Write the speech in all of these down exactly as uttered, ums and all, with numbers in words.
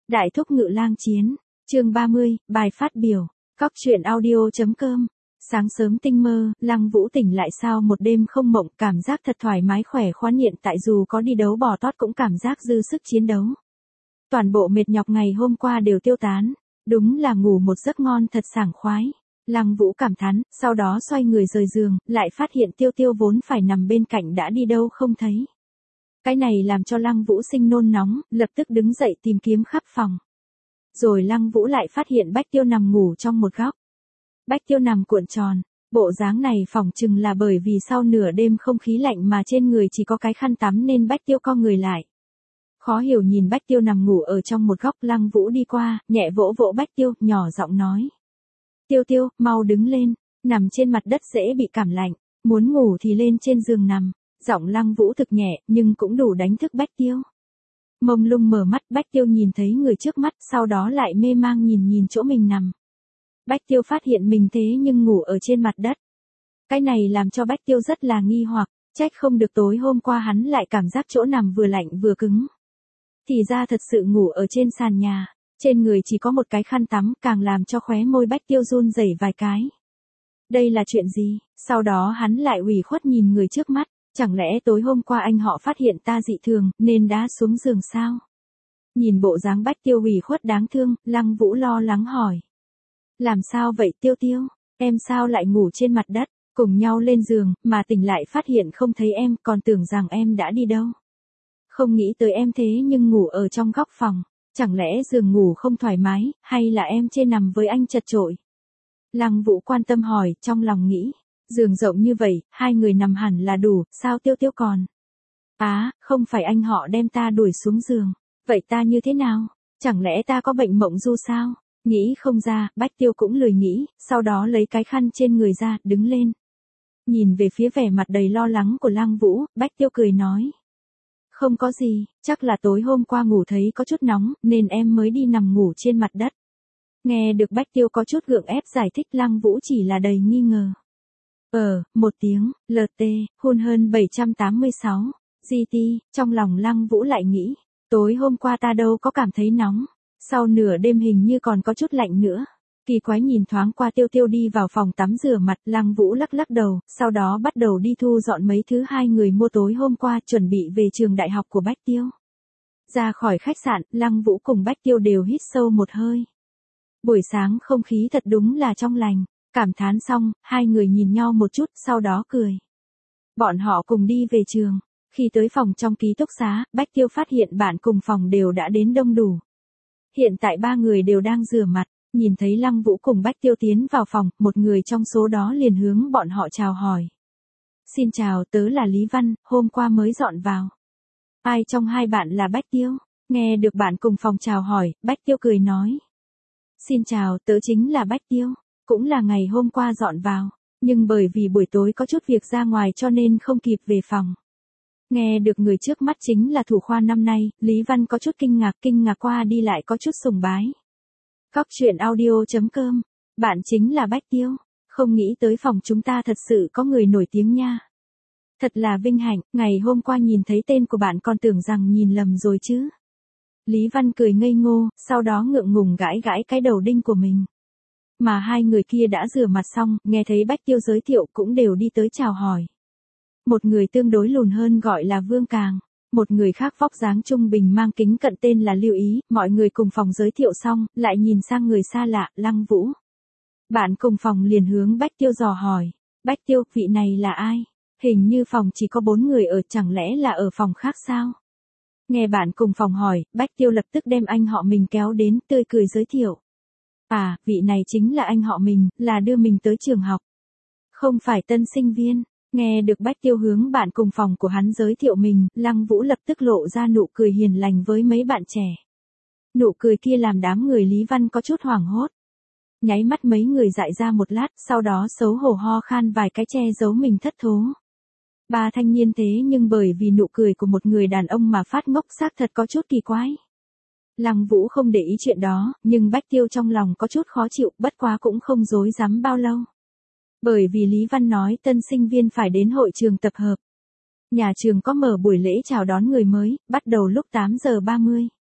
Đại thúc ngự lang chiến, chương ba mươi, bài phát biểu, Cóc truyện audio.com. Sáng sớm tinh mơ, Lăng Vũ tỉnh lại sau một đêm không mộng, cảm giác thật thoải mái khỏe khoắn, hiện tại dù có đi đấu bò tót cũng cảm giác dư sức chiến đấu. Toàn bộ mệt nhọc ngày hôm qua đều tiêu tán, đúng là ngủ một giấc ngon thật sảng khoái. Lăng Vũ cảm thán, sau đó xoay người rời giường, lại phát hiện Tiêu Tiêu vốn phải nằm bên cạnh đã đi đâu không thấy. Cái này làm cho Lăng Vũ sinh nôn nóng, lập tức đứng dậy tìm kiếm khắp phòng. Rồi Lăng Vũ lại phát hiện Bách Tiêu nằm ngủ trong một góc. Bách Tiêu nằm cuộn tròn, bộ dáng này phỏng chừng là bởi vì sau nửa đêm không khí lạnh mà trên người chỉ có cái khăn tắm nên Bách Tiêu co người lại. Khó hiểu nhìn Bách Tiêu nằm ngủ ở trong một góc, Lăng Vũ đi qua, nhẹ vỗ vỗ Bách Tiêu, nhỏ giọng nói. Tiêu Tiêu, mau đứng lên, nằm trên mặt đất dễ bị cảm lạnh, muốn ngủ thì lên trên giường nằm. Giọng Lăng Vũ thực nhẹ, nhưng cũng đủ đánh thức Bách Tiêu. Mông lung mở mắt, Bách Tiêu nhìn thấy người trước mắt, sau đó lại mê mang nhìn nhìn chỗ mình nằm. Bách Tiêu phát hiện mình thế nhưng ngủ ở trên mặt đất. Cái này làm cho Bách Tiêu rất là nghi hoặc, trách không được tối hôm qua hắn lại cảm giác chỗ nằm vừa lạnh vừa cứng. Thì ra thật sự ngủ ở trên sàn nhà, trên người chỉ có một cái khăn tắm, càng làm cho khóe môi Bách Tiêu run rẩy vài cái. Đây là chuyện gì? Sau đó hắn lại ủy khuất nhìn người trước mắt. Chẳng lẽ tối hôm qua anh họ phát hiện ta dị thường, nên đá xuống giường sao? Nhìn bộ dáng Bách Tiêu ủy khuất đáng thương, Lăng Vũ lo lắng hỏi. Làm sao vậy Tiêu Tiêu? Em sao lại ngủ trên mặt đất, cùng nhau lên giường, mà tỉnh lại phát hiện không thấy em, còn tưởng rằng em đã đi đâu. Không nghĩ tới em thế nhưng ngủ ở trong góc phòng, chẳng lẽ giường ngủ không thoải mái, hay là em chê nằm với anh chật chội? Lăng Vũ quan tâm hỏi, trong lòng nghĩ. Giường rộng như vậy, hai người nằm hẳn là đủ, sao Tiêu Tiêu còn? Á, à, không phải anh họ đem ta đuổi xuống giường, vậy ta như thế nào? Chẳng lẽ ta có bệnh mộng du sao? Nghĩ không ra, Bách Tiêu cũng lười nghĩ, sau đó lấy cái khăn trên người ra, đứng lên. Nhìn về phía vẻ mặt đầy lo lắng của Lăng Vũ, Bách Tiêu cười nói. Không có gì, chắc là tối hôm qua ngủ thấy có chút nóng, nên em mới đi nằm ngủ trên mặt đất. Nghe được Bách Tiêu có chút gượng ép giải thích, Lăng Vũ chỉ là đầy nghi ngờ. Ờ, một tiếng, lờ tê, hun hơn bảy trăm tám mươi sáu, giê tê, trong lòng Lăng Vũ lại nghĩ, tối hôm qua ta đâu có cảm thấy nóng, sau nửa đêm hình như còn có chút lạnh nữa. Kỳ quái nhìn thoáng qua Tiêu Tiêu đi vào phòng tắm rửa mặt, Lăng Vũ lắc lắc đầu, sau đó bắt đầu đi thu dọn mấy thứ hai người mua tối hôm qua, chuẩn bị về trường đại học của Bách Tiêu. Ra khỏi khách sạn, Lăng Vũ cùng Bách Tiêu đều hít sâu một hơi. Buổi sáng không khí thật đúng là trong lành. Cảm thán xong, hai người nhìn nhau một chút, sau đó cười. Bọn họ cùng đi về trường. Khi tới phòng trong ký túc xá, Bách Tiêu phát hiện bạn cùng phòng đều đã đến đông đủ. Hiện tại ba người đều đang rửa mặt, nhìn thấy Lăng Vũ cùng Bách Tiêu tiến vào phòng, một người trong số đó liền hướng bọn họ chào hỏi. Xin chào, tớ là Lý Văn, hôm qua mới dọn vào. Ai trong hai bạn là Bách Tiêu? Nghe được bạn cùng phòng chào hỏi, Bách Tiêu cười nói. Xin chào, tớ chính là Bách Tiêu. Cũng là ngày hôm qua dọn vào, nhưng bởi vì buổi tối có chút việc ra ngoài cho nên không kịp về phòng. Nghe được người trước mắt chính là thủ khoa năm nay, Lý Văn có chút kinh ngạc, kinh ngạc qua đi lại có chút sùng bái. Cóc truyện audio.com, bạn chính là Bách Tiêu, không nghĩ tới phòng chúng ta thật sự có người nổi tiếng nha. Thật là vinh hạnh, ngày hôm qua nhìn thấy tên của bạn còn tưởng rằng nhìn lầm rồi chứ. Lý Văn cười ngây ngô, sau đó ngượng ngùng gãi gãi cái đầu đinh của mình. Mà hai người kia đã rửa mặt xong, nghe thấy Bách Tiêu giới thiệu cũng đều đi tới chào hỏi. Một người tương đối lùn hơn gọi là Vương Càng, một người khác vóc dáng trung bình mang kính cận tên là Lưu Ý, mọi người cùng phòng giới thiệu xong, lại nhìn sang người xa lạ, Lăng Vũ. Bạn cùng phòng liền hướng Bách Tiêu dò hỏi, Bách Tiêu, vị này là ai? Hình như phòng chỉ có bốn người ở, chẳng lẽ là ở phòng khác sao? Nghe bạn cùng phòng hỏi, Bách Tiêu lập tức đem anh họ mình kéo đến, tươi cười giới thiệu. À, vị này chính là anh họ mình, là đưa mình tới trường học. Không phải tân sinh viên. Nghe được Bách Tiêu hướng bạn cùng phòng của hắn giới thiệu mình, Lăng Vũ lập tức lộ ra nụ cười hiền lành với mấy bạn trẻ. Nụ cười kia làm đám người Lý Văn có chút hoảng hốt. Nháy mắt mấy người dại ra một lát, sau đó xấu hổ ho khan vài cái che giấu mình thất thố. Ba thanh niên thế nhưng bởi vì nụ cười của một người đàn ông mà phát ngốc, xác thật có chút kỳ quái. Lăng Vũ không để ý chuyện đó, nhưng Bách Tiêu trong lòng có chút khó chịu, bất quá cũng không dối dám bao lâu. Bởi vì Lý Văn nói tân sinh viên phải đến hội trường tập hợp. Nhà trường có mở buổi lễ chào đón người mới, bắt đầu lúc tám giờ ba mươi.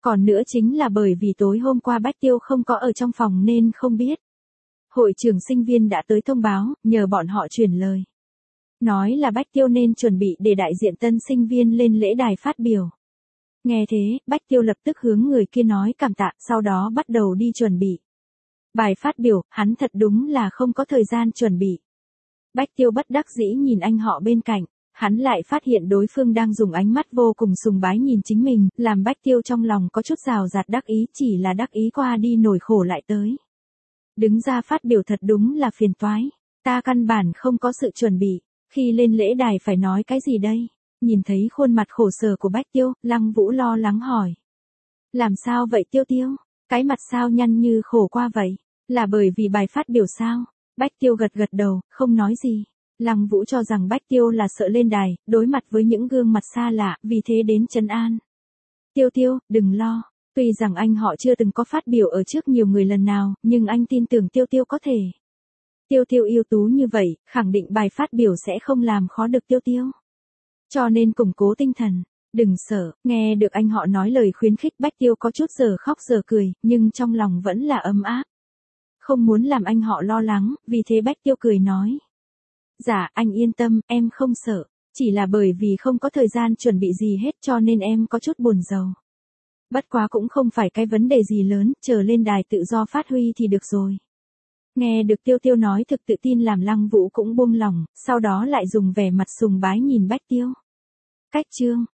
Còn nữa chính là bởi vì tối hôm qua Bách Tiêu không có ở trong phòng nên không biết. Hội trưởng sinh viên đã tới thông báo, nhờ bọn họ truyền lời. Nói là Bách Tiêu nên chuẩn bị để đại diện tân sinh viên lên lễ đài phát biểu. Nghe thế, Bách Tiêu lập tức hướng người kia nói cảm tạ, sau đó bắt đầu đi chuẩn bị. Bài phát biểu, hắn thật đúng là không có thời gian chuẩn bị. Bách Tiêu bất đắc dĩ nhìn anh họ bên cạnh, hắn lại phát hiện đối phương đang dùng ánh mắt vô cùng sùng bái nhìn chính mình, làm Bách Tiêu trong lòng có chút rào rạt đắc ý, chỉ là đắc ý qua đi nổi khổ lại tới. Đứng ra phát biểu thật đúng là phiền toái, ta căn bản không có sự chuẩn bị, khi lên lễ đài phải nói cái gì đây? Nhìn thấy khuôn mặt khổ sở của Bách Tiêu, Lăng Vũ lo lắng hỏi. Làm sao vậy Tiêu Tiêu? Cái mặt sao nhăn như khổ qua vậy? Là bởi vì bài phát biểu sao? Bách Tiêu gật gật đầu, không nói gì. Lăng Vũ cho rằng Bách Tiêu là sợ lên đài, đối mặt với những gương mặt xa lạ, vì thế đến trấn an. Tiêu Tiêu, đừng lo. Tuy rằng anh họ chưa từng có phát biểu ở trước nhiều người lần nào, nhưng anh tin tưởng Tiêu Tiêu có thể. Tiêu Tiêu ưu tú như vậy, khẳng định bài phát biểu sẽ không làm khó được Tiêu Tiêu. Cho nên củng cố tinh thần, đừng sợ, nghe được anh họ nói lời khuyến khích Bách Tiêu có chút giờ khóc giờ cười, nhưng trong lòng vẫn là ấm áp. Không muốn làm anh họ lo lắng, vì thế Bách Tiêu cười nói. Dạ, anh yên tâm, em không sợ, chỉ là bởi vì không có thời gian chuẩn bị gì hết cho nên em có chút buồn rầu. Bất quá cũng không phải cái vấn đề gì lớn, chờ lên đài tự do phát huy thì được rồi. Nghe được Tiêu Tiêu nói thực tự tin làm Lăng Vũ cũng buông lòng, sau đó lại dùng vẻ mặt sùng bái nhìn Bách Tiêu. Cách chương